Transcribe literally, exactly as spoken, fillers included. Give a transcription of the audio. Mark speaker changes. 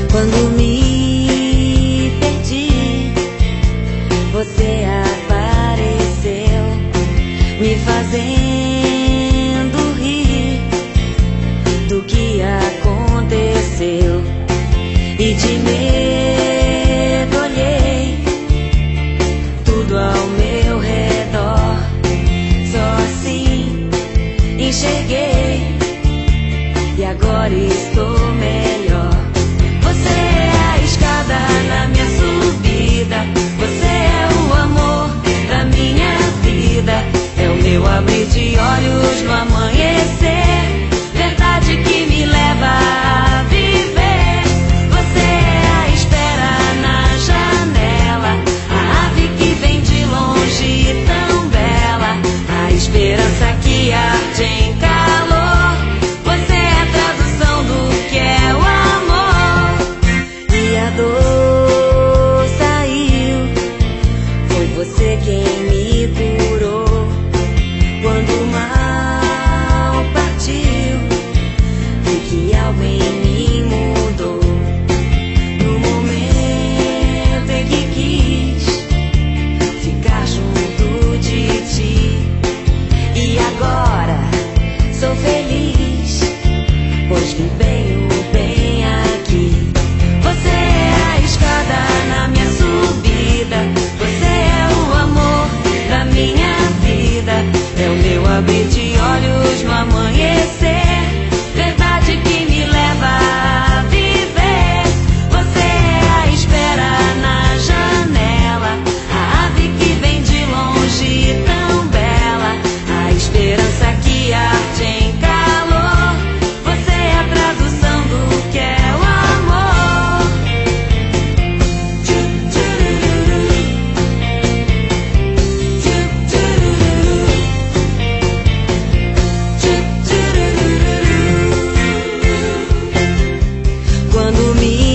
Speaker 1: Quando me perdi, você apareceu, me fazendo rir do que aconteceu. E de medo olhei tudo ao meu redor, só assim enxerguei e agora estou melhor. Você é a escada na minha subida, você é o amor da minha vida, é o meu abrir de olhos no amanhecer, verdade que me leva a viver. Você é a espera na janela, a ave que vem de longe tão bela, a esperança que arde em calor. Você é a tradução do que é o amor. E a dor saiu, foi você quem me curou. Quando o mal partiu, vi que algo em mim mudou. No momento em que quis ficar junto de ti, e agora sou feliz, pois vi bem o bem aqui. Você é a escada na minha subida, você é o amor da minha vida, é o meu abrir de olhos no amanhecer, verdade que me leva a viver. Você é a espera na janela, a ave que vem de longe tão bela, a esperança que arde em calor. Você é a tradução do que é o amor. Tchu, tchururu. Tchu, tchururu. Tchu, tchururu. Quando me